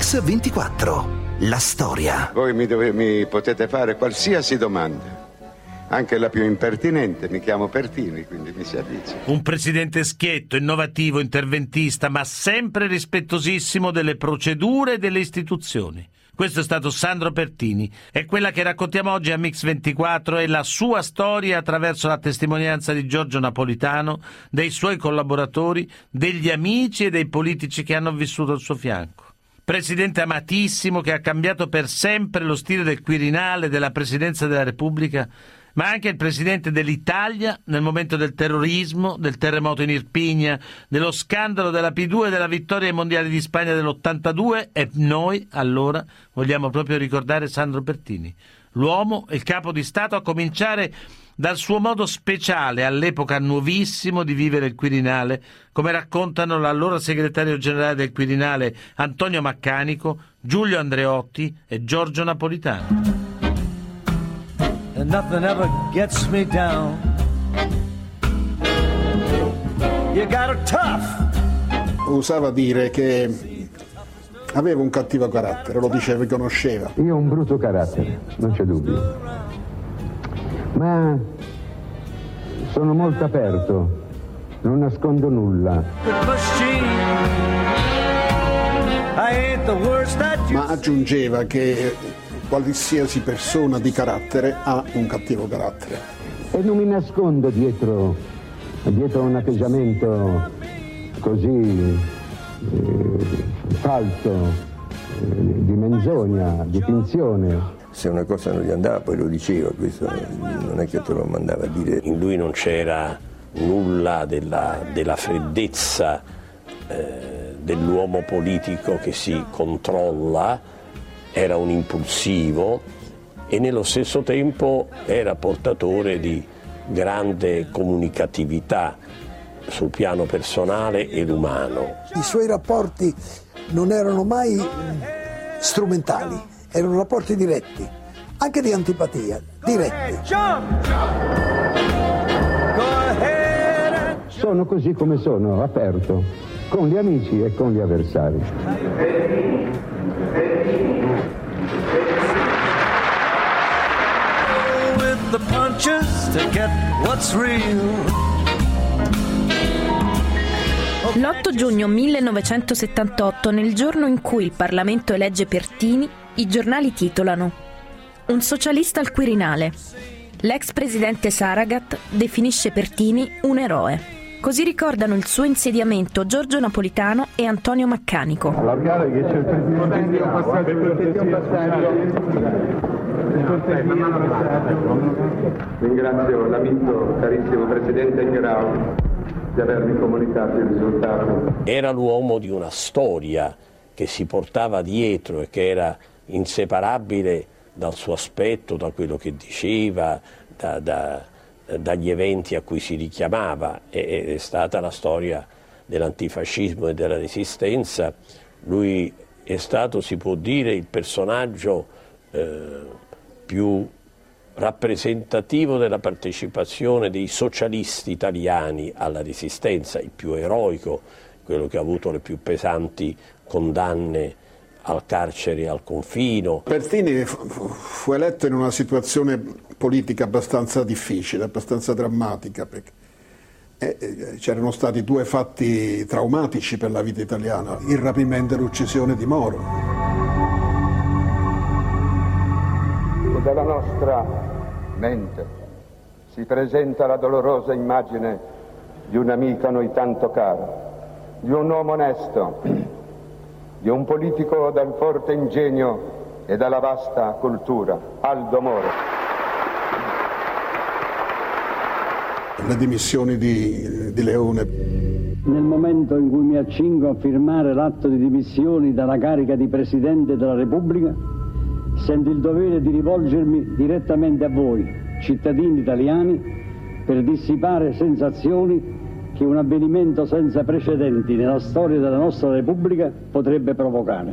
Mix24. La storia. Voi mi potete fare qualsiasi domanda, anche la più impertinente. Mi chiamo Pertini, quindi mi si avvicina. Un presidente schietto, innovativo, interventista, ma sempre rispettosissimo delle procedure e delle istituzioni. Questo è stato Sandro Pertini, è quella che raccontiamo oggi a Mix24 e la sua storia attraverso la testimonianza di Giorgio Napolitano, dei suoi collaboratori, degli amici e dei politici che hanno vissuto al suo fianco. Presidente amatissimo che ha cambiato per sempre lo stile del Quirinale, della Presidenza della Repubblica, ma anche il presidente dell'Italia nel momento del terrorismo, del terremoto in Irpinia, dello scandalo della P2 e della vittoria ai mondiali di Spagna dell'82, e noi allora vogliamo proprio ricordare Sandro Pertini, l'uomo, il capo di Stato, a cominciare dal suo modo speciale, all'epoca nuovissimo, di vivere il Quirinale, come raccontano l'allora segretario generale del Quirinale Antonio Maccanico, Giulio Andreotti e Giorgio Napolitano. And nothing ever gets me down. You got it tough. Usava dire che aveva un cattivo carattere, lo diceva e conosceva. Io ho un brutto carattere, non c'è dubbio. Ma sono molto aperto, non nascondo nulla. Ma aggiungeva che qualsiasi persona di carattere ha un cattivo carattere. E non mi nascondo dietro un atteggiamento così falso, di menzogna, di finzione. Se una cosa non gli andava poi lo diceva, questo non è che te lo mandava a dire. In lui non c'era nulla della freddezza dell'uomo politico che si controlla. Era un impulsivo e nello stesso tempo era portatore di grande comunicatività sul piano personale ed umano. I suoi rapporti non erano mai strumentali, erano rapporti diretti, anche di antipatia, diretti. Sono così come sono, aperto, con gli amici e con gli avversari. L'8 giugno 1978, nel giorno in cui il Parlamento elegge Pertini, i giornali titolano: Un socialista al Quirinale. L'ex presidente Saragat definisce Pertini un eroe. Così ricordano il suo insediamento Giorgio Napolitano e Antonio Maccanico. Allargare che c'è il presidente. Ringrazio l'amico carissimo presidente Grau di avermi comunicato il risultato. Era l'uomo di una storia che si portava dietro e che era inseparabile dal suo aspetto, da quello che diceva, dagli eventi a cui si richiamava. È stata la storia dell'antifascismo e della resistenza. Lui è stato, si può dire, il personaggio più rappresentativo della partecipazione dei socialisti italiani alla resistenza, il più eroico, quello che ha avuto le più pesanti condanne al carcere e al confino. Pertini fu eletto in una situazione politica abbastanza difficile, abbastanza drammatica, perché c'erano stati due fatti traumatici per la vita italiana, il rapimento e l'uccisione di Moro. E dalla nostra mente si presenta la dolorosa immagine di un amico a noi tanto caro, di un uomo onesto, di un politico dal forte ingegno e dalla vasta cultura, Aldo Moro. Le dimissioni di Leone. Nel momento in cui mi accingo a firmare l'atto di dimissioni dalla carica di Presidente della Repubblica, sento il dovere di rivolgermi direttamente a voi, cittadini italiani, per dissipare sensazioni che un avvenimento senza precedenti nella storia della nostra Repubblica potrebbe provocare.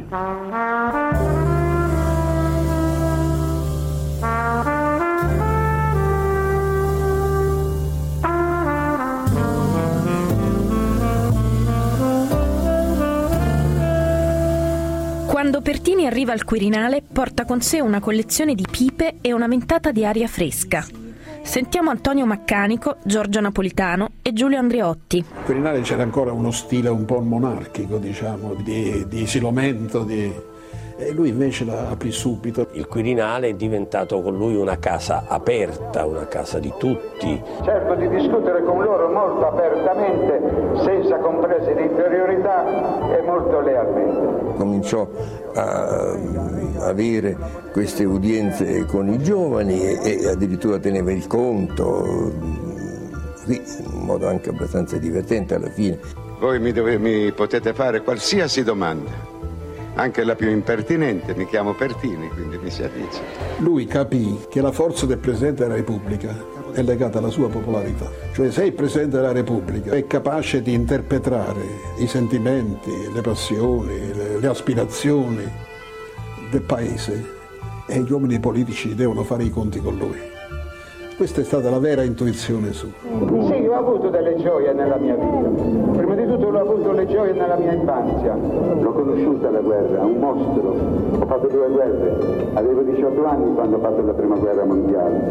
Quando Pertini arriva al Quirinale, porta con sé una collezione di pipe e una ventata di aria fresca. Sentiamo Antonio Maccanico, Giorgio Napolitano e Giulio Andreotti. Al Quirinale c'era ancora uno stile un po' monarchico, diciamo, di isolamento, e lui invece la aprì subito. Il Quirinale è diventato con lui una casa aperta, una casa di tutti. Certo di discutere con loro molto apertamente, senza comprese di interiorità e molto lealmente. Cominciò a avere queste udienze con i giovani e addirittura teneva il conto, in modo anche abbastanza divertente alla fine. Voi mi potete fare qualsiasi domanda, anche la più impertinente, mi chiamo Pertini, quindi mi si addice. Lui capì che la forza del Presidente della Repubblica è legata alla sua popolarità. Cioè, se il Presidente della Repubblica è capace di interpretare i sentimenti, le passioni, le aspirazioni del Paese, e gli uomini politici devono fare i conti con lui. Questa è stata la vera intuizione sua. Sì, io ho avuto delle gioie nella mia vita. Prima di tutto ho avuto le gioie nella mia infanzia. L'ho conosciuta la guerra, un mostro. Ho fatto 2 guerre. Avevo 18 anni quando ho fatto la prima guerra mondiale.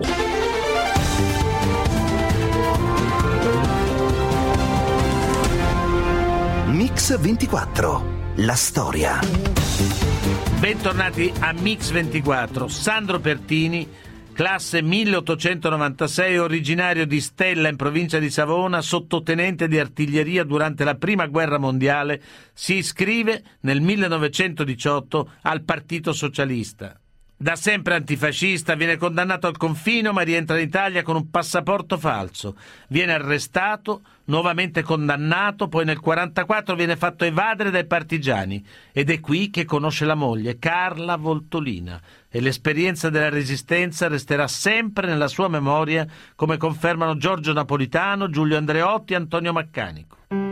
Mix 24, la storia. Bentornati a Mix 24. Sandro Pertini, classe 1896, originario di Stella in provincia di Savona, sottotenente di artiglieria durante la Prima Guerra Mondiale, si iscrive nel 1918 al Partito Socialista. Da sempre antifascista, viene condannato al confino ma rientra in Italia con un passaporto falso. Viene arrestato, nuovamente condannato, poi nel 1944 viene fatto evadere dai partigiani ed è qui che conosce la moglie, Carla Voltolina, e l'esperienza della resistenza resterà sempre nella sua memoria, come confermano Giorgio Napolitano, Giulio Andreotti e Antonio Maccanico.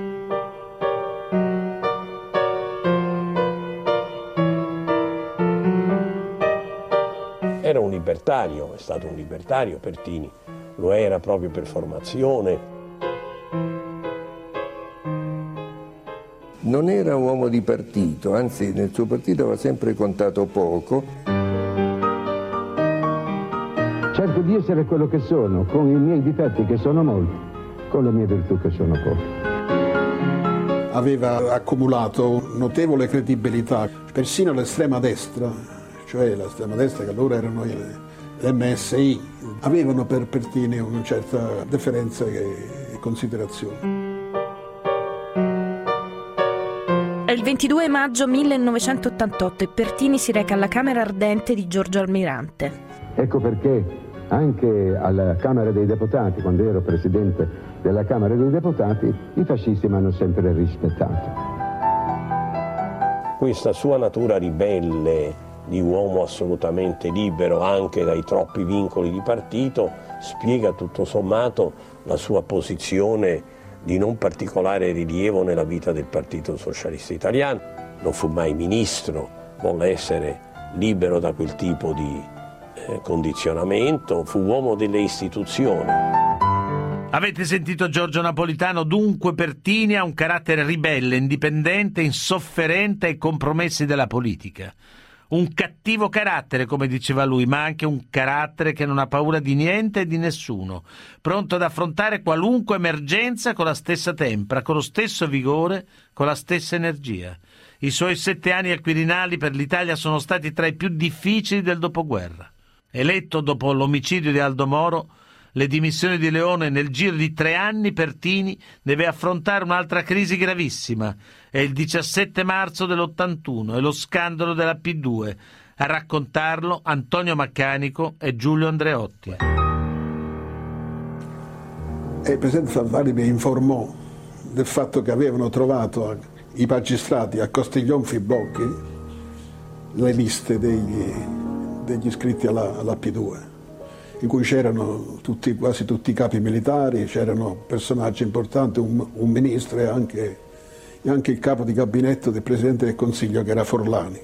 Era un libertario, è stato un libertario Pertini, lo era proprio per formazione. Non era uomo di partito, anzi nel suo partito aveva sempre contato poco. Cerco di essere quello che sono, con i miei difetti che sono molti, con le mie virtù che sono poche. Aveva accumulato notevole credibilità, persino l'estrema destra, cioè l'estrema destra che allora erano l'MSI, avevano per Pertini una certa deferenza e considerazione. È il 22 maggio 1988 e Pertini si reca alla Camera Ardente di Giorgio Almirante. Ecco perché anche alla Camera dei Deputati, quando ero presidente della Camera dei Deputati, i fascisti mi hanno sempre rispettato. Questa sua natura ribelle, di uomo assolutamente libero anche dai troppi vincoli di partito, spiega tutto sommato la sua posizione di non particolare rilievo nella vita del Partito Socialista Italiano. Non fu mai ministro, volle essere libero da quel tipo di condizionamento, fu uomo delle istituzioni. Avete sentito Giorgio Napolitano? Dunque Pertini ha un carattere ribelle, indipendente, insofferente ai compromessi della politica. Un cattivo carattere, come diceva lui, ma anche un carattere che non ha paura di niente e di nessuno, pronto ad affrontare qualunque emergenza con la stessa tempra, con lo stesso vigore, con la stessa energia. I suoi 7 anni al Quirinale per l'Italia sono stati tra i più difficili del dopoguerra. Eletto dopo l'omicidio di Aldo Moro, le dimissioni di Leone, nel giro di 3 anni Pertini deve affrontare un'altra crisi gravissima. È il 17 marzo dell'81 e lo scandalo della P2. A raccontarlo Antonio Maccanico e Giulio Andreotti. Il presidente Salvini mi informò del fatto che avevano trovato i magistrati a Costiglion Fibocchi le liste degli iscritti alla P2. In cui c'erano quasi tutti i capi militari, c'erano personaggi importanti, un ministro e anche il capo di gabinetto del Presidente del Consiglio, che era Forlani.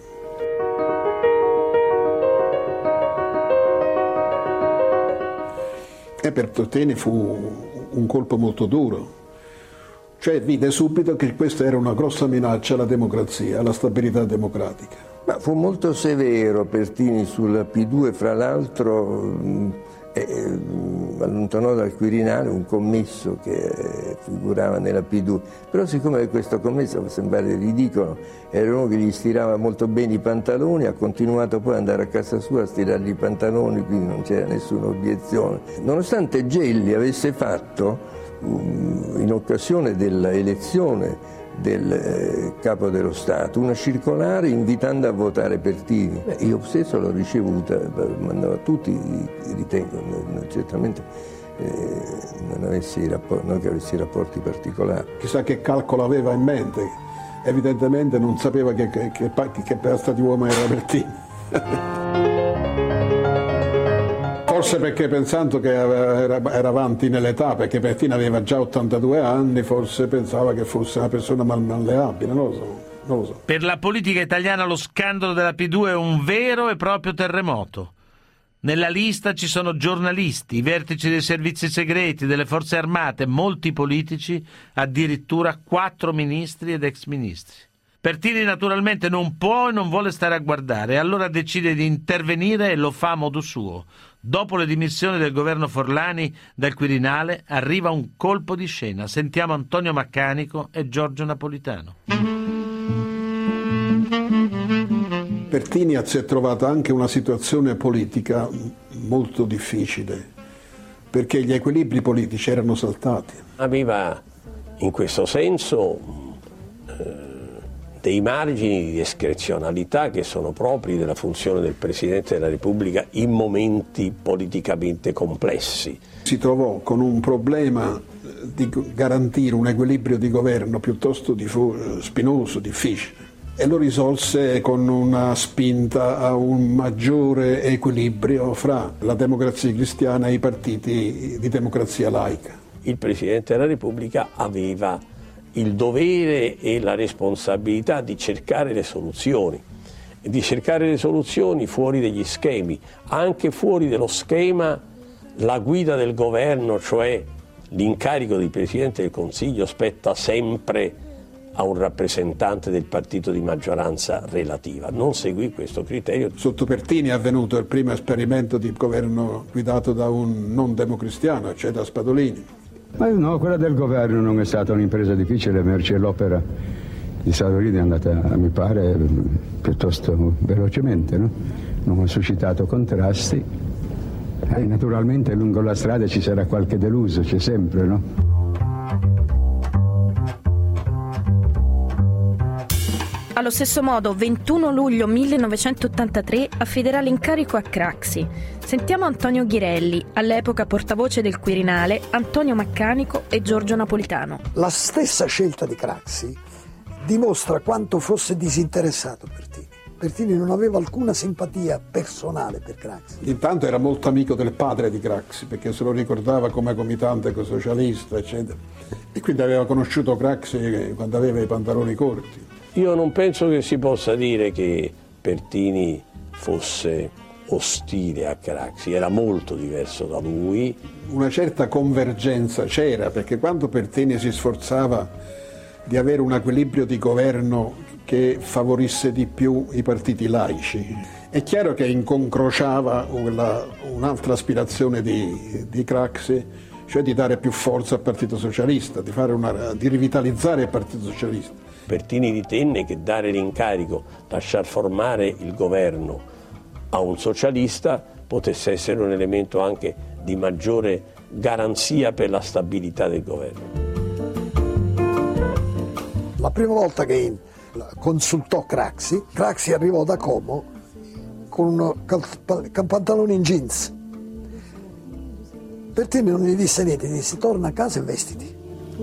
E per Pertini fu un colpo molto duro. Cioè vide subito che questa era una grossa minaccia alla democrazia, alla stabilità democratica. Ma fu molto severo Pertini sulla P2, fra l'altro allontanò dal Quirinale un commesso che figurava nella P2, però siccome questo commesso può sembrare ridicolo, era uno che gli stirava molto bene i pantaloni, ha continuato poi ad andare a casa sua a stirargli i pantaloni, quindi non c'era nessuna obiezione. Nonostante Gelli avesse fatto, in occasione dell'elezione del capo dello Stato, una circolare invitando a votare Pertini. Io stesso l'ho ricevuta, mandavo a tutti, ritengo, certamente non che avessi rapporti particolari. Chissà che calcolo aveva in mente, evidentemente non sapeva che pasta di uomo era Pertini. Forse perché pensando che era avanti nell'età, perché Pertini aveva già 82 anni, forse pensava che fosse una persona malleabile, non lo so. Per la politica italiana lo scandalo della P2 è un vero e proprio terremoto. Nella lista ci sono giornalisti, i vertici dei servizi segreti, delle forze armate, molti politici, addirittura 4 ministri ed ex ministri. Pertini naturalmente non può e non vuole stare a guardare, e allora decide di intervenire e lo fa a modo suo. Dopo le dimissioni del governo Forlani dal Quirinale arriva un colpo di scena. Sentiamo Antonio Maccanico e Giorgio Napolitano. Pertini si è trovata anche una situazione politica molto difficile, perché gli equilibri politici erano saltati. Aveva in questo senso dei margini di discrezionalità che sono propri della funzione del Presidente della Repubblica in momenti politicamente complessi. Si trovò con un problema di garantire un equilibrio di governo piuttosto spinoso, difficile, e lo risolse con una spinta a un maggiore equilibrio fra la Democrazia Cristiana e i partiti di democrazia laica. Il Presidente della Repubblica aveva il dovere e la responsabilità di cercare le soluzioni, e di cercare le soluzioni fuori degli schemi, anche fuori dello schema. La guida del governo, cioè l'incarico di Presidente del Consiglio, spetta sempre a un rappresentante del partito di maggioranza relativa. Non seguì questo criterio. Sotto Pertini è avvenuto il primo esperimento di governo guidato da un non democristiano, cioè da Spadolini. Ma no, quella del governo non è stata un'impresa difficile, merci, l'opera di Spadolini è andata, mi pare, piuttosto velocemente, no? Non ha suscitato contrasti. Naturalmente lungo la strada ci sarà qualche deluso, c'è sempre, no? Allo stesso modo, 21 luglio 1983 affiderà l'incarico a Craxi. Sentiamo Antonio Ghirelli, all'epoca portavoce del Quirinale, Antonio Maccanico e Giorgio Napolitano. La stessa scelta di Craxi dimostra quanto fosse disinteressato Pertini. Pertini non aveva alcuna simpatia personale per Craxi. Intanto era molto amico del padre di Craxi, perché se lo ricordava come comitante ecosocialista, eccetera. E quindi aveva conosciuto Craxi quando aveva i pantaloni corti. Io non penso che si possa dire che Pertini fosse ostile a Craxi, era molto diverso da lui. Una certa convergenza c'era, perché quando Pertini si sforzava di avere un equilibrio di governo che favorisse di più i partiti laici, è chiaro che incrociava un'altra aspirazione di Craxi, cioè di dare più forza al Partito Socialista, di rivitalizzare il Partito Socialista. Pertini ritenne che dare l'incarico, lasciar formare il governo a un socialista potesse essere un elemento anche di maggiore garanzia per la stabilità del governo. La prima volta che consultò Craxi arrivò da Como con un pantalone in jeans. Pertini non gli disse niente, gli disse torna a casa e vestiti.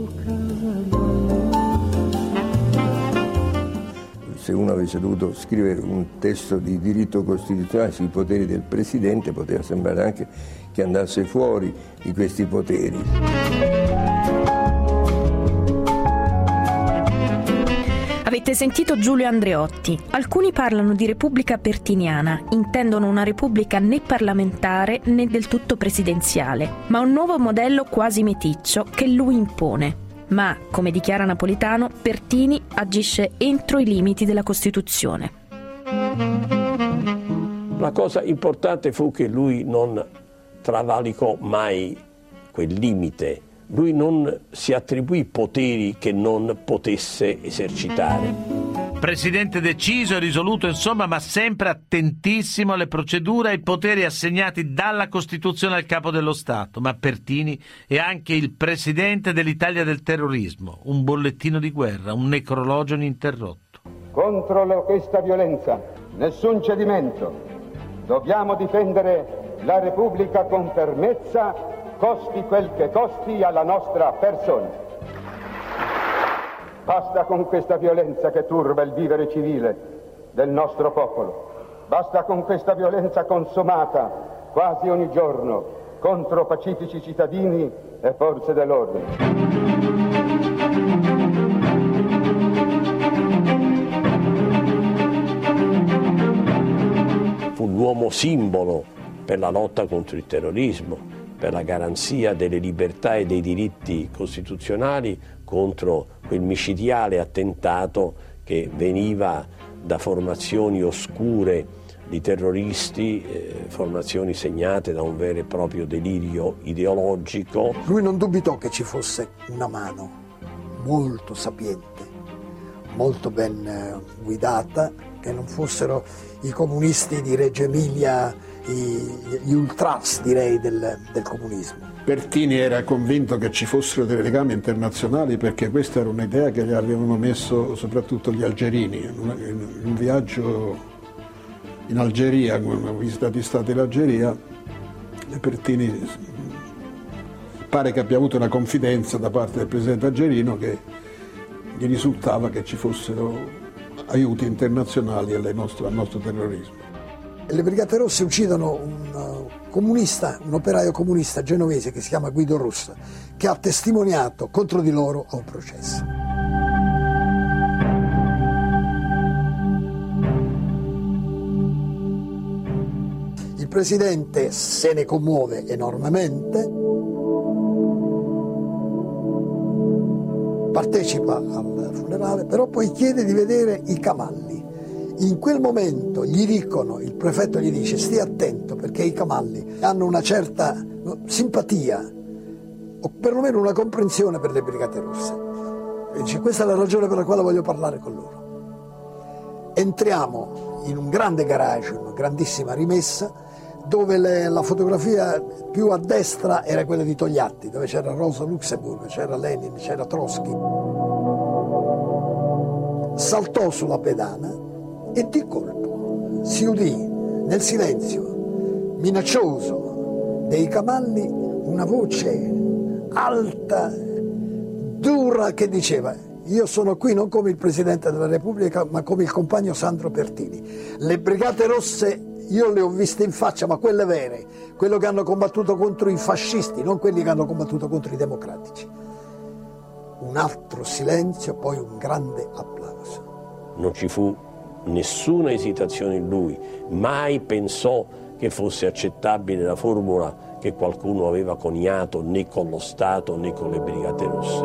Se uno avesse dovuto scrivere un testo di diritto costituzionale sui poteri del Presidente, poteva sembrare anche che andasse fuori di questi poteri. Avete sentito Giulio Andreotti. Alcuni parlano di repubblica pertiniana, intendono una repubblica né parlamentare né del tutto presidenziale, ma un nuovo modello quasi meticcio che lui impone. Ma, come dichiara Napolitano, Pertini agisce entro i limiti della Costituzione. La cosa importante fu che lui non travalicò mai quel limite, lui non si attribuì poteri che non potesse esercitare. Presidente deciso e risoluto, insomma, ma sempre attentissimo alle procedure e ai poteri assegnati dalla Costituzione al capo dello Stato. Ma Pertini è anche il presidente dell'Italia del terrorismo, un bollettino di guerra, un necrologio ininterrotto. Contro questa violenza, nessun cedimento. Dobbiamo difendere la Repubblica con fermezza, costi quel che costi alla nostra persona. Basta con questa violenza che turba il vivere civile del nostro popolo. Basta con questa violenza consumata quasi ogni giorno contro pacifici cittadini e forze dell'ordine. Fu l'uomo simbolo per la lotta contro il terrorismo, per la garanzia delle libertà e dei diritti costituzionali contro quel micidiale attentato che veniva da formazioni oscure di terroristi, formazioni segnate da un vero e proprio delirio ideologico. Lui non dubitò che ci fosse una mano molto sapiente, molto ben guidata, che non fossero i comunisti di Reggio Emilia, gli ultras, direi, del comunismo. Pertini era convinto che ci fossero dei legami internazionali perché questa era un'idea che gli avevano messo soprattutto gli algerini. In un viaggio in Algeria, una visita di Stato in Algeria, Pertini pare che abbia avuto una confidenza da parte del presidente algerino che gli risultava che ci fossero aiuti internazionali al nostro terrorismo. Le Brigate Rosse uccidono un comunista, un operaio comunista genovese che si chiama Guido Rossa, che ha testimoniato contro di loro a un processo. Il presidente se ne commuove enormemente, partecipa al funerale, però poi chiede di vedere i cavalli. In quel momento gli dicono, il prefetto gli dice: stia attento perché i cavalli hanno una certa simpatia o perlomeno una comprensione per le Brigate Rosse. E dice: questa è la ragione per la quale voglio parlare con loro. Entriamo in un grande garage, una grandissima rimessa, dove la fotografia più a destra era quella di Togliatti, dove c'era Rosa Luxemburg, c'era Lenin, c'era Trotsky. Saltò sulla pedana e di colpo si udì nel silenzio minaccioso dei cavalli una voce alta, dura, che diceva: io sono qui non come il Presidente della Repubblica ma come il compagno Sandro Pertini. Le Brigate Rosse io le ho viste in faccia, ma quelle vere, quello che hanno combattuto contro i fascisti, non quelli che hanno combattuto contro i democratici. Un altro silenzio, poi un grande applauso. Non ci fu nessuna esitazione in lui, mai pensò che fosse accettabile la formula che qualcuno aveva coniato né con lo Stato né con le Brigate Rosse.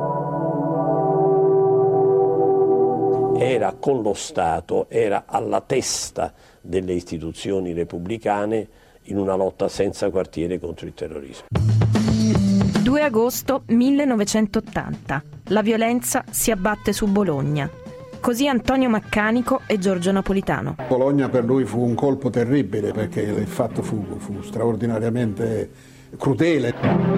Era con lo Stato, era alla testa delle istituzioni repubblicane in una lotta senza quartiere contro il terrorismo. 2 agosto 1980. La violenza si abbatte su Bologna. Così Antonio Maccanico e Giorgio Napolitano. Bologna per lui fu un colpo terribile perché il fatto fu straordinariamente crudele.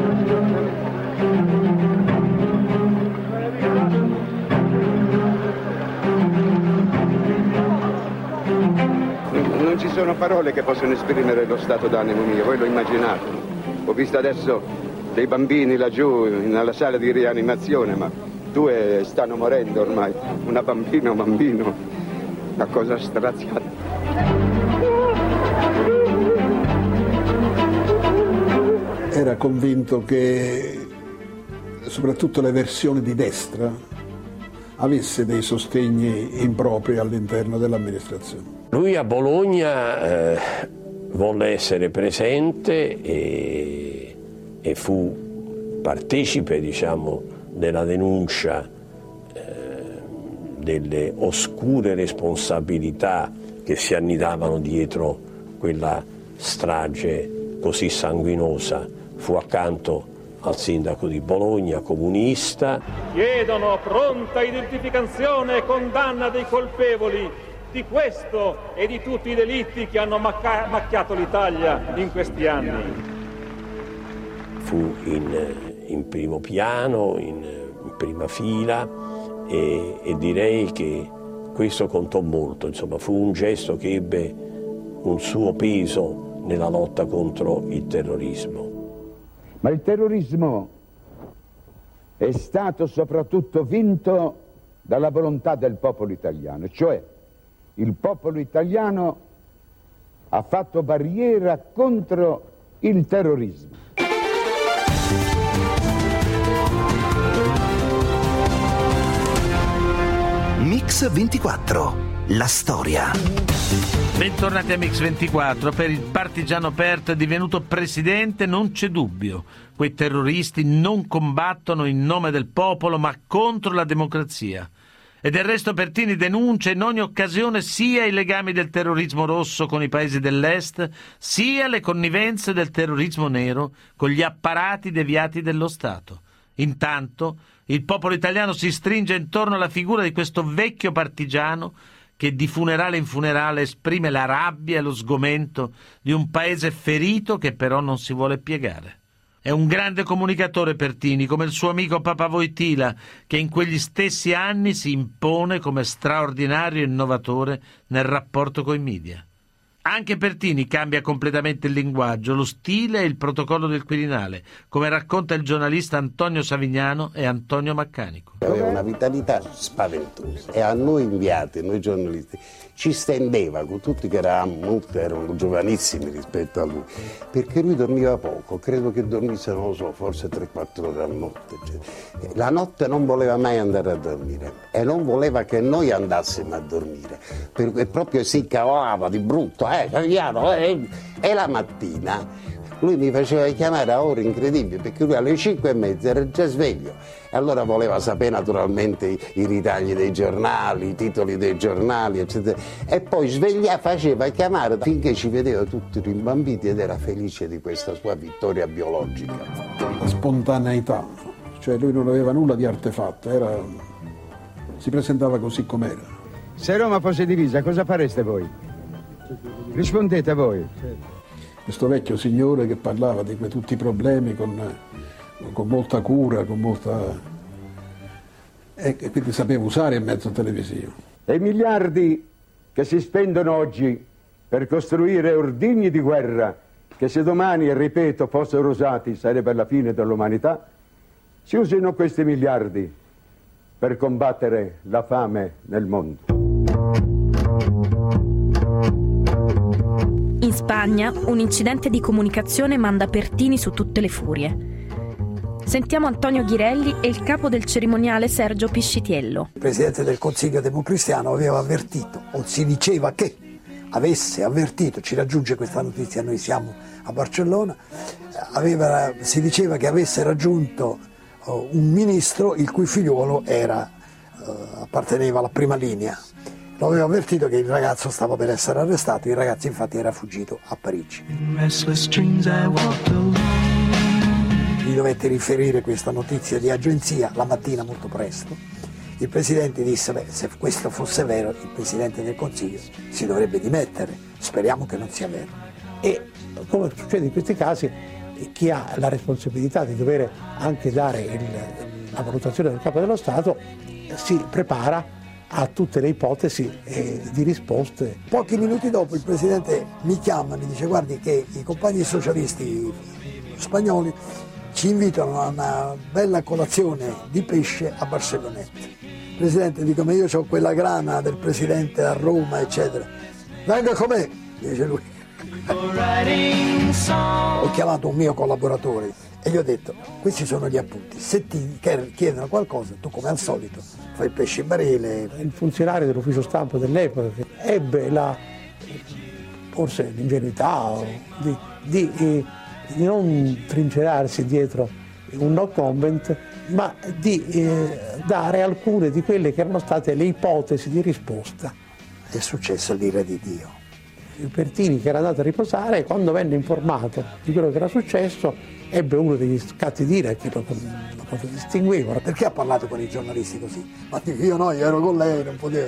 Non ci sono parole che possono esprimere lo stato d'animo mio, voi lo immaginate. Ho visto adesso dei bambini laggiù nella sala di rianimazione, ma 2 stanno morendo ormai, una bambina, un bambino, una cosa straziante. Era convinto che soprattutto le versioni di destra avesse dei sostegni impropri all'interno dell'amministrazione. Lui a Bologna volle essere presente e fu partecipe, diciamo, della denuncia delle oscure responsabilità che si annidavano dietro quella strage così sanguinosa. Fu accanto al sindaco di Bologna, comunista. Chiedono pronta identificazione e condanna dei colpevoli di questo e di tutti i delitti che hanno macchiato l'Italia in questi anni. Fu in primo piano, in prima fila, e direi che questo contò molto, insomma fu un gesto che ebbe un suo peso nella lotta contro il terrorismo. Ma il terrorismo è stato soprattutto vinto dalla volontà del popolo italiano, cioè il popolo italiano ha fatto barriera contro il terrorismo. Mix 24, la storia. Bentornati a Mix 24. Per il partigiano Perto è divenuto presidente, non c'è dubbio. Quei terroristi non combattono in nome del popolo, ma contro la democrazia. E del resto Pertini denuncia in ogni occasione sia i legami del terrorismo rosso con i paesi dell'Est, sia le connivenze del terrorismo nero con gli apparati deviati dello Stato. Intanto il popolo italiano si stringe intorno alla figura di questo vecchio partigiano che di funerale in funerale esprime la rabbia e lo sgomento di un paese ferito che però non si vuole piegare. È un grande comunicatore Pertini, come il suo amico Papa Wojtyla, che in quegli stessi anni si impone come straordinario innovatore nel rapporto coi media. Anche Pertini cambia completamente il linguaggio, lo stile e il protocollo del Quirinale, come racconta il giornalista Antonio Savignano e Antonio Maccanico. Aveva una vitalità spaventosa e a noi inviati, noi giornalisti, ci stendeva con tutti che erano giovanissimi rispetto a lui, perché lui dormiva poco, credo che dormisse, non lo so, forse 3-4 ore a notte. La notte non voleva mai andare a dormire e non voleva che noi andassimo a dormire, perché proprio si cavava di brutto, e la mattina lui mi faceva chiamare a ore incredibili, perché lui alle 5:30 era già sveglio e allora voleva sapere naturalmente i ritagli dei giornali, i titoli dei giornali, eccetera, e poi faceva chiamare finché ci vedeva tutti rimbambiti ed era felice di questa sua vittoria biologica. La spontaneità, cioè lui non aveva nulla di artefatto, si presentava così com'era. Se Roma fosse divisa, cosa fareste voi? Rispondete voi. Questo vecchio signore che parlava di tutti i problemi con molta cura, e quindi sapeva usare il mezzo televisivo. E i miliardi che si spendono oggi per costruire ordigni di guerra, che se domani, ripeto, fossero usati sarebbe la fine dell'umanità, si usino questi miliardi per combattere la fame nel mondo. In Spagna, un incidente di comunicazione manda Pertini su tutte le furie. Sentiamo Antonio Ghirelli e il capo del cerimoniale Sergio Piscitiello. Il presidente del Consiglio Democristiano aveva avvertito, o si diceva che avesse avvertito, ci raggiunge questa notizia, noi siamo a Barcellona, si diceva che avesse raggiunto un ministro il cui figliuolo apparteneva alla prima linea. Lo aveva avvertito che il ragazzo stava per essere arrestato, il ragazzo infatti era fuggito a Parigi. Gli dovette riferire questa notizia di agenzia la mattina molto presto. Il Presidente disse, se questo fosse vero, il Presidente del Consiglio si dovrebbe dimettere, speriamo che non sia vero. E come succede in questi casi, chi ha la responsabilità di dover anche dare la valutazione del Capo dello Stato si prepara a tutte le ipotesi di risposte. Pochi minuti dopo il Presidente mi chiama e mi dice guardi che i compagni socialisti spagnoli ci invitano a una bella colazione di pesce a Barcelloneta. Presidente, dico, ma io ho quella grana del Presidente a Roma, eccetera. Venga con me, dice lui. Ho chiamato un mio collaboratore e gli ho detto, questi sono gli appunti, se ti chiedono qualcosa, tu come al solito fai il pesce in barile. Il funzionario dell'ufficio stampa dell'epoca che ebbe forse l'ingenuità di non trincerarsi dietro un no comment, ma di dare alcune di quelle che erano state le ipotesi di risposta è successo l'ira di Dio. Pertini, che era andato a riposare, quando venne informato di quello che era successo, ebbe uno degli scatti d'ira che lo distinguevano. Perché ha parlato con i giornalisti così? Ma io ero con lei, non potevo.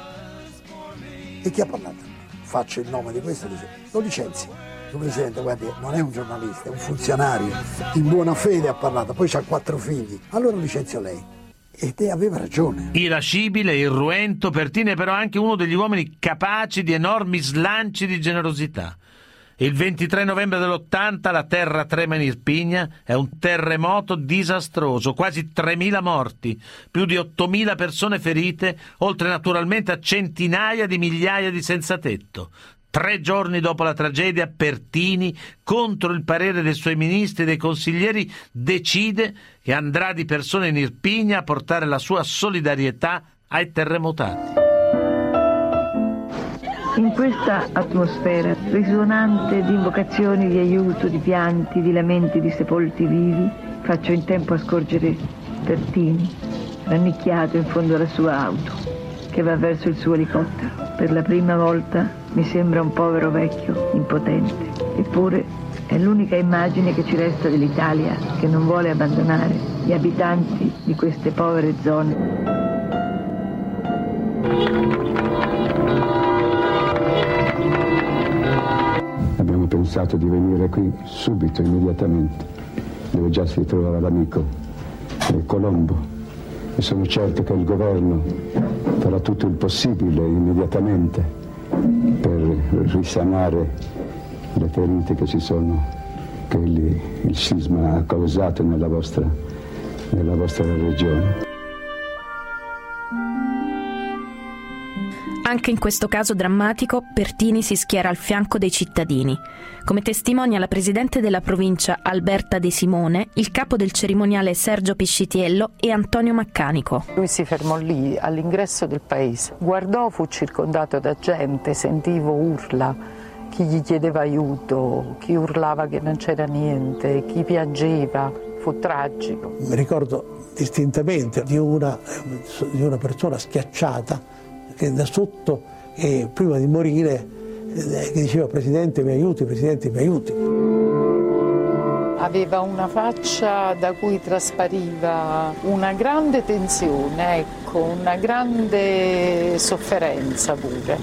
E chi ha parlato? Faccio il nome di questo, dice, lo licenzi. Il presidente, guardi, non è un giornalista, è un funzionario, in buona fede ha parlato, poi ha 4 figli, allora licenzio lei. Ed aveva ragione. Irascibile, irruento, Pertini è però anche uno degli uomini capaci di enormi slanci di generosità. Il 23 novembre dell'80 la terra trema in Irpinia, è un terremoto disastroso, quasi 3.000 morti, più di 8.000 persone ferite, oltre naturalmente a centinaia di migliaia di senzatetto. 3 giorni dopo la tragedia, Pertini, contro il parere dei suoi ministri e dei consiglieri, decide che andrà di persona in Irpinia a portare la sua solidarietà ai terremotati. In questa atmosfera risonante di invocazioni di aiuto, di pianti, di lamenti di sepolti vivi, faccio in tempo a scorgere Pertini, rannicchiato in fondo alla sua auto, che va verso il suo elicottero. Per la prima volta mi sembra un povero vecchio, impotente. Eppure è l'unica immagine che ci resta dell'Italia che non vuole abbandonare gli abitanti di queste povere zone. Abbiamo pensato di venire qui subito, immediatamente, dove già si trovava l'amico Colombo. E sono certo che il governo farà tutto il possibile immediatamente per risanare le ferite che ci sono, che il sisma ha causato nella vostra regione. Anche in questo caso drammatico, Pertini si schiera al fianco dei cittadini. Come testimonia la presidente della provincia Alberta De Simone, il capo del cerimoniale Sergio Piscitiello e Antonio Maccanico. Lui si fermò lì, all'ingresso del paese. Guardò, fu circondato da gente, sentivo urla, chi gli chiedeva aiuto, chi urlava che non c'era niente, chi piangeva. Fu tragico. Mi ricordo distintamente di una persona schiacciata che da sotto, prima di morire, che diceva: Presidente mi aiuti, Presidente mi aiuti. Aveva una faccia da cui traspariva una grande tensione, ecco, una grande sofferenza pure.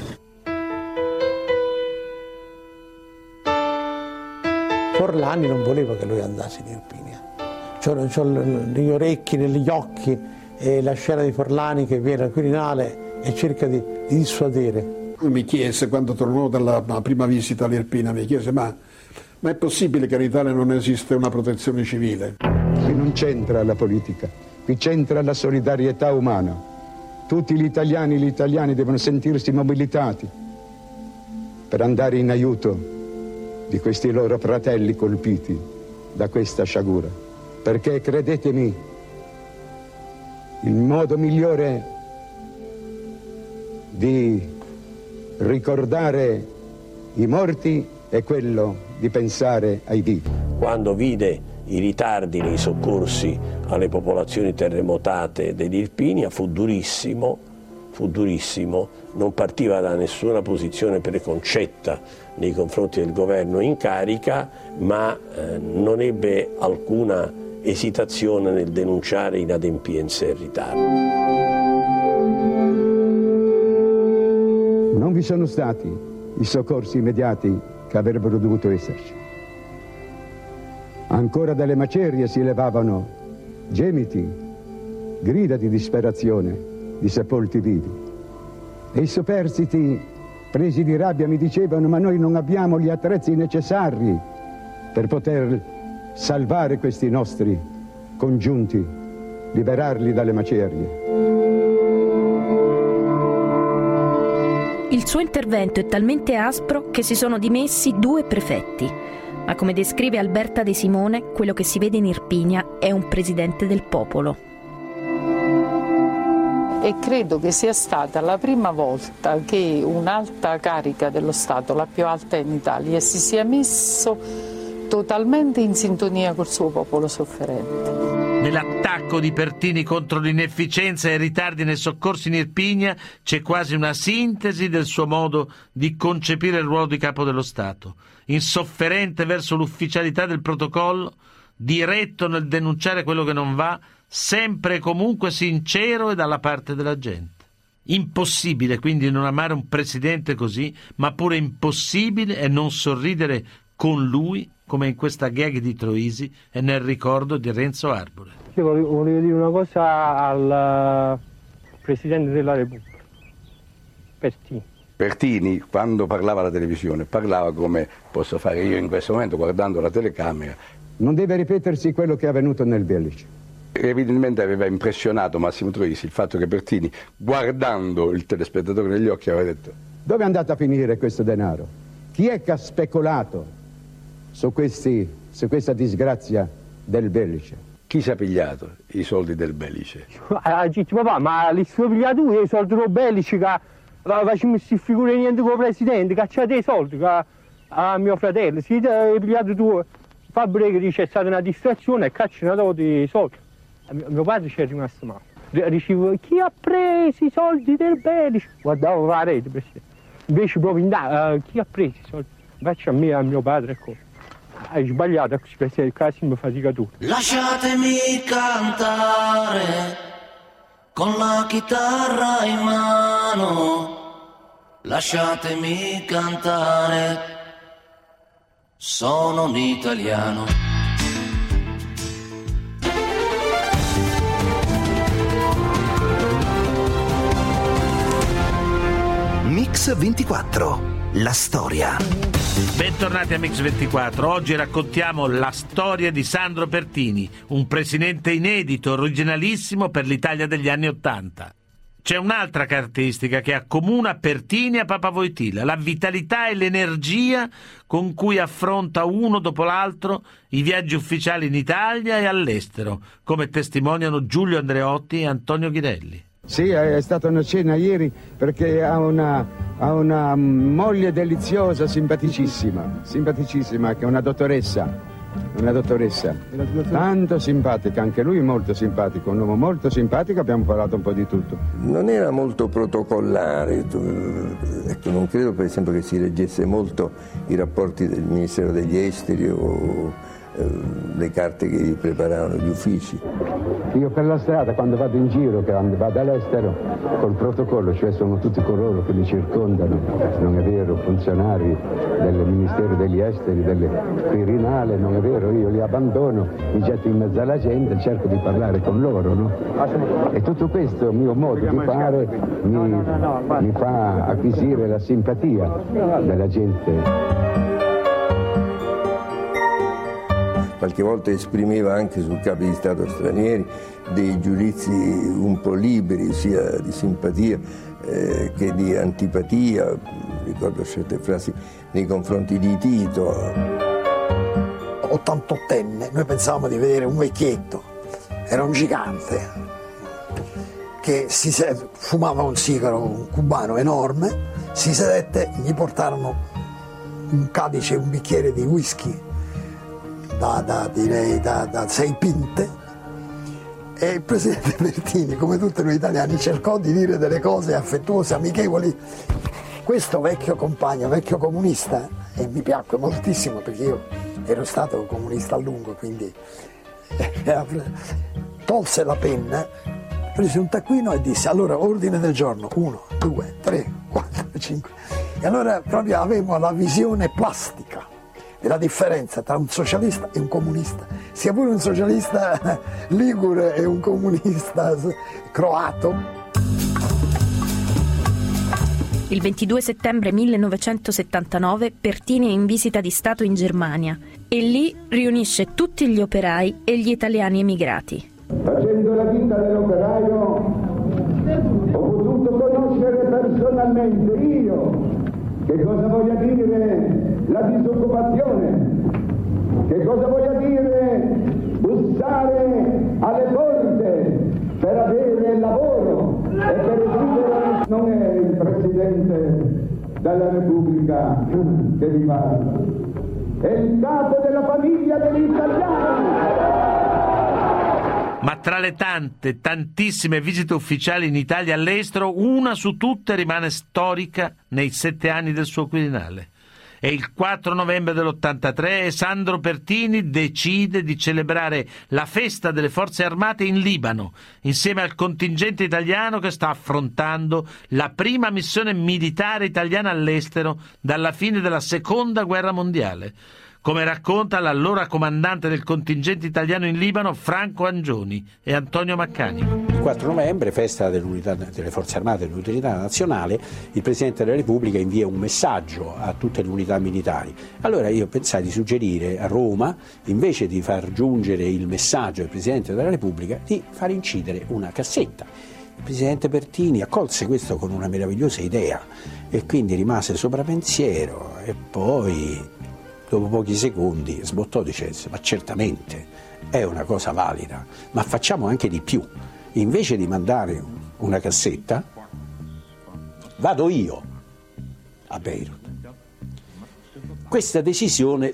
Forlani non voleva che lui andasse in Irpinia. C'ho negli orecchi, negli occhi, la scena di Forlani che viene al Quirinale e cerca di dissuadere. Lui mi chiese, quando tornò dalla prima visita all'Irpinia, mi chiese: ma è possibile che in Italia non esiste una protezione civile? Qui non c'entra la politica, qui c'entra la solidarietà umana. Tutti gli italiani devono sentirsi mobilitati per andare in aiuto di questi loro fratelli colpiti da questa sciagura. Perché, credetemi, il modo migliore di ricordare i morti è quello di pensare ai vivi. Quando vide i ritardi nei soccorsi alle popolazioni terremotate dell'Irpinia fu durissimo, non partiva da nessuna posizione preconcetta nei confronti del governo in carica, ma non ebbe alcuna esitazione nel denunciare inadempienze e ritardi. Non vi sono stati i soccorsi immediati che avrebbero dovuto esserci. Ancora dalle macerie si levavano gemiti, grida di disperazione di sepolti vivi. E i superstiti, presi di rabbia, mi dicevano: ma noi non abbiamo gli attrezzi necessari per poter salvare questi nostri congiunti, liberarli dalle macerie. Il suo intervento è talmente aspro che si sono dimessi 2 prefetti. Ma come descrive Alberta De Simone, quello che si vede in Irpinia è un presidente del popolo. E credo che sia stata la prima volta che un'alta carica dello Stato, la più alta in Italia, si sia messo totalmente in sintonia col suo popolo sofferente. Nell'attacco di Pertini contro l'inefficienza e i ritardi nei soccorsi in Irpinia c'è quasi una sintesi del suo modo di concepire il ruolo di capo dello Stato, insofferente verso l'ufficialità del protocollo, diretto nel denunciare quello che non va, sempre e comunque sincero e dalla parte della gente. Impossibile quindi non amare un presidente così, ma pure impossibile e non sorridere con lui, come in questa gag di Troisi e nel ricordo di Renzo Arbore. Io volevo dire una cosa al Presidente della Repubblica, Pertini, quando parlava alla televisione, parlava come posso fare io in questo momento guardando la telecamera. Non deve ripetersi quello che è avvenuto nel Belice. Evidentemente aveva impressionato Massimo Troisi il fatto che Pertini, guardando il telespettatore negli occhi, aveva detto: dove è andato a finire questo denaro? Chi è che ha speculato su questa disgrazia del Belice? Chi si è pigliato i soldi del Belice? Papà, ma li stai pigliati tu i soldi del Belice che facciamo queste figure niente con il Presidente, cacciate i soldi a mio fratello, si è pigliato tu. Fabbrica dice è stata una distrazione e cacciano i soldi. Mio padre ci è rimasto male. Dicevo, chi ha preso i soldi del Belice? Guardavo la rete, Presidente. Invece proprio chi ha preso i soldi? Faccio a me e a mio padre, ecco. Hai sbagliato, perché casi mi fatica tu. Lasciatemi cantare con la chitarra in mano. Lasciatemi cantare, sono un italiano. Mix 24, la storia. Bentornati a Mix 24. Oggi raccontiamo la storia di Sandro Pertini, un presidente inedito, originalissimo per l'Italia degli anni '80. C'è un'altra caratteristica che accomuna Pertini a Papa Wojtyla, la vitalità e l'energia con cui affronta uno dopo l'altro i viaggi ufficiali in Italia e all'estero, come testimoniano Giulio Andreotti e Antonio Ghirelli. Sì, è stata una cena ieri perché ha una moglie deliziosa, simpaticissima, che è una dottoressa, tanto simpatica, anche lui molto simpatico, un uomo molto simpatico, abbiamo parlato un po' di tutto. Non era molto protocollare, ecco, non credo per esempio che si leggesse molto i rapporti del Ministero degli Esteri o le carte che gli preparavano gli uffici. Io per la strada, quando vado in giro, che vado all'estero, col protocollo, cioè sono tutti coloro che mi circondano, non è vero, funzionari del Ministero degli Esteri, del Quirinale, non è vero, io li abbandono, mi getto in mezzo alla gente, cerco di parlare con loro, no? E tutto questo mio modo di fare mi fa acquisire la simpatia della gente. Qualche volta esprimeva anche su capi di Stato stranieri dei giudizi un po' liberi, sia di simpatia che di antipatia, ricordo certe frasi nei confronti di Tito. 88enne, noi pensavamo di vedere un vecchietto, era un gigante che fumava un sigaro, un cubano enorme, si sedette, gli portarono un calice, un bicchiere di whisky da 6 pinte e il presidente Pertini, come tutti noi italiani, cercò di dire delle cose affettuose, amichevoli. Questo vecchio compagno, vecchio comunista, e mi piacque moltissimo perché io ero stato comunista a lungo, quindi tolse la penna, prese un taccuino e disse: allora ordine del giorno 1, 2, 3, 4, 5, e allora proprio avevo la visione plastica della differenza tra un socialista e un comunista, sia pure un socialista ligure e un comunista croato. Il 22 settembre 1979 Pertini è in visita di Stato in Germania e lì riunisce tutti gli operai e gli italiani emigrati. Facendo la vita dell'operaio ho potuto conoscere personalmente io che cosa voglia dire la disoccupazione, che cosa voglia dire bussare alle porte per avere lavoro e per esistere. Non è il Presidente della Repubblica che vi parla, è il capo della famiglia degli italiani. Ma tra le tantissime visite ufficiali in Italia e all'estero, una su tutte rimane storica nei 7 anni del suo Quirinale. È il 4 novembre dell'83 e Sandro Pertini decide di celebrare la festa delle Forze Armate in Libano, insieme al contingente italiano che sta affrontando la prima missione militare italiana all'estero dalla fine della Seconda Guerra Mondiale, come racconta l'allora comandante del contingente italiano in Libano Franco Angioni e Antonio Maccani. Il 4 novembre, festa dell'unità delle Forze Armate e dell'Unità Nazionale, il Presidente della Repubblica invia un messaggio a tutte le unità militari. Allora io pensai di suggerire a Roma, invece di far giungere il messaggio al Presidente della Repubblica, di far incidere una cassetta. Il Presidente Pertini accolse questo con una meravigliosa idea e quindi rimase sopra pensiero e poi, dopo pochi secondi, sbottò dicendo: ma certamente è una cosa valida, ma facciamo anche di più. Invece di mandare una cassetta, vado io a Beirut. Questa decisione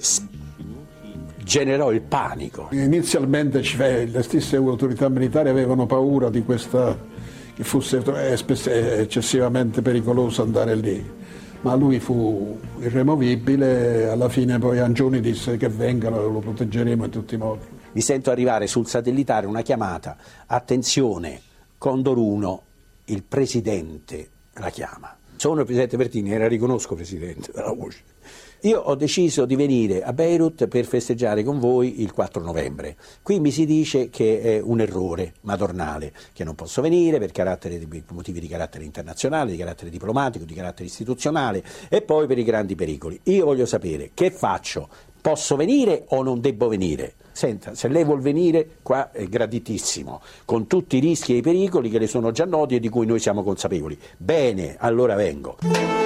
generò il panico. Inizialmente le stesse autorità militari avevano paura di questa, che fosse eccessivamente pericoloso andare lì. Ma lui fu irremovibile, alla fine poi Angioni disse che vengano, lo proteggeremo in tutti i modi. Mi sento arrivare sul satellitare una chiamata: attenzione, Condor 1, il Presidente la chiama. Sono il Presidente Pertini, la riconosco Presidente dalla voce. Io ho deciso di venire a Beirut per festeggiare con voi il 4 novembre. Qui mi si dice che è un errore madornale, che non posso venire per motivi di carattere internazionale, di carattere diplomatico, di carattere istituzionale e poi per i grandi pericoli. Io voglio sapere che faccio, posso venire o non debbo venire? Senta, se lei vuol venire qua è graditissimo, con tutti i rischi e i pericoli che le sono già noti e di cui noi siamo consapevoli. Bene, allora vengo.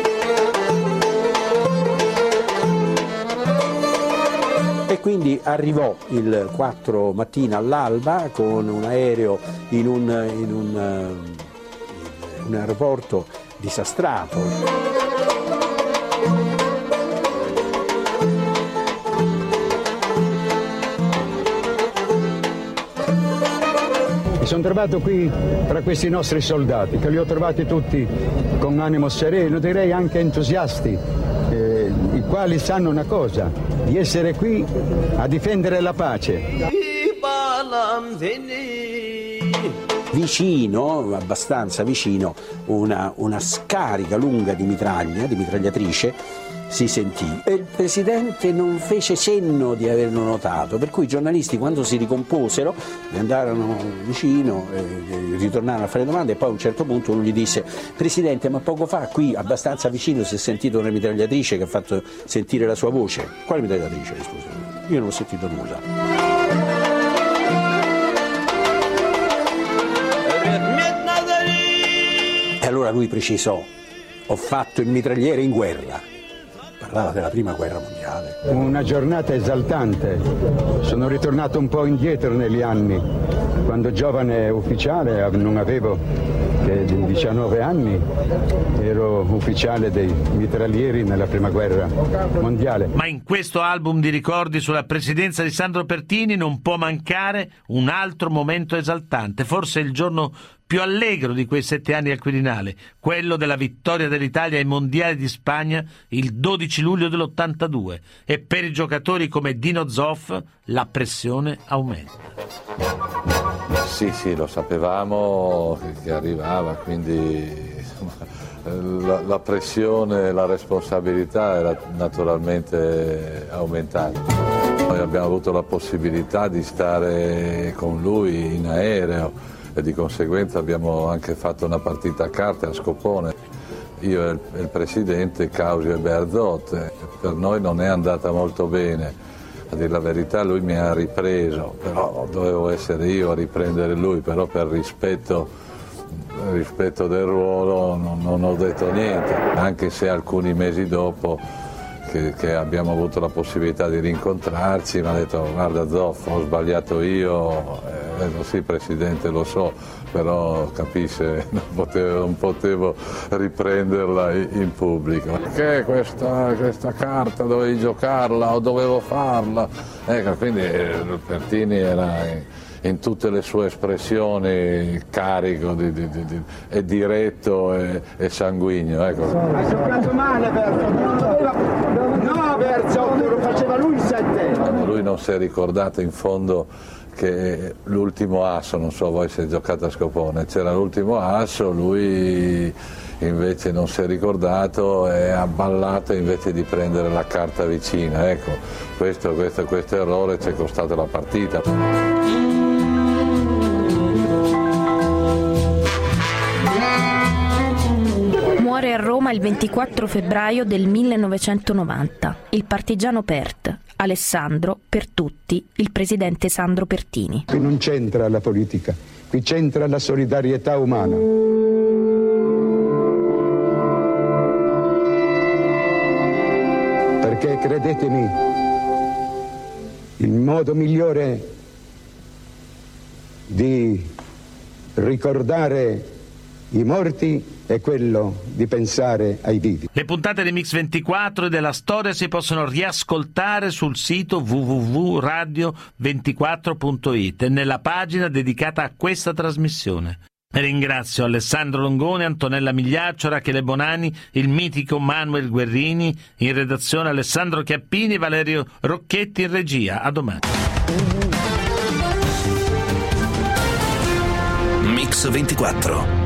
E quindi arrivò il 4 mattina all'alba con un aereo in un aeroporto disastrato. Mi sono trovato qui tra questi nostri soldati, che li ho trovati tutti con animo sereno, direi anche entusiasti, i quali sanno una cosa: di essere qui a difendere la pace. Vicino, abbastanza vicino, una scarica lunga di mitragliatrice si sentì e il Presidente non fece cenno di averlo notato, per cui i giornalisti, quando si ricomposero, gli andarono vicino, ritornarono a fare domande e poi a un certo punto uno gli disse: Presidente, ma poco fa qui abbastanza vicino si è sentito una mitragliatrice che ha fatto sentire la sua voce. Quale mitragliatrice? Scusa, io non ho sentito nulla. E allora lui precisò: ho fatto il mitragliere in guerra. Parlava della prima guerra mondiale. Una giornata esaltante. Sono ritornato un po' indietro negli anni. Quando giovane ufficiale non avevo che 19 anni, ero ufficiale dei mitraglieri nella prima guerra mondiale. Ma in questo album di ricordi sulla presidenza di Sandro Pertini non può mancare un altro momento esaltante, forse il giorno più allegro di quei 7 anni al Quirinale, quello della vittoria dell'Italia ai Mondiali di Spagna il 12 luglio dell'82. E per i giocatori come Dino Zoff la pressione aumenta. Sì, lo sapevamo che arrivava, quindi la pressione e la responsabilità era naturalmente aumentata. Noi abbiamo avuto la possibilità di stare con lui in aereo e di conseguenza abbiamo anche fatto una partita a carte a Scopone, io e il Presidente, Causio e Bearzot. Per noi non è andata molto bene, a dire la verità lui mi ha ripreso, però dovevo essere io a riprendere lui, però per rispetto del ruolo non ho detto niente, anche se alcuni mesi dopo che abbiamo avuto la possibilità di rincontrarci mi ha detto: guarda Zoff, ho sbagliato io. Sì, Presidente, lo so, però capisce, non potevo riprenderla in pubblico. Perché questa carta dovevi giocarla o dovevo farla? Ecco, quindi Pertini era in tutte le sue espressioni, carico e diretto e sanguigno. Ecco. Hai soffiato male, Berto, no, Berto, lo faceva lui il 7. Lui non si è ricordato in fondo che l'ultimo asso, non so voi se giocate a scopone, c'era l'ultimo asso, lui invece non si è ricordato e ha ballato invece di prendere la carta vicina. Ecco, questo errore ci è costato la partita. Muore a Roma il 24 febbraio del 1990, il partigiano PERT, Alessandro, per tutti, il presidente Sandro Pertini. Qui non c'entra la politica, qui c'entra la solidarietà umana. Perché credetemi, il modo migliore di ricordare i morti è quello di pensare ai vivi. Le puntate di Mix24 e della storia si possono riascoltare sul sito www.radio24.it e nella pagina dedicata a questa trasmissione. Ringrazio Alessandro Longone, Antonella Migliaccio, Rachele Bonani, il mitico Manuel Guerrini, in redazione Alessandro Chiappini e Valerio Rocchetti in regia. A domani. Mix24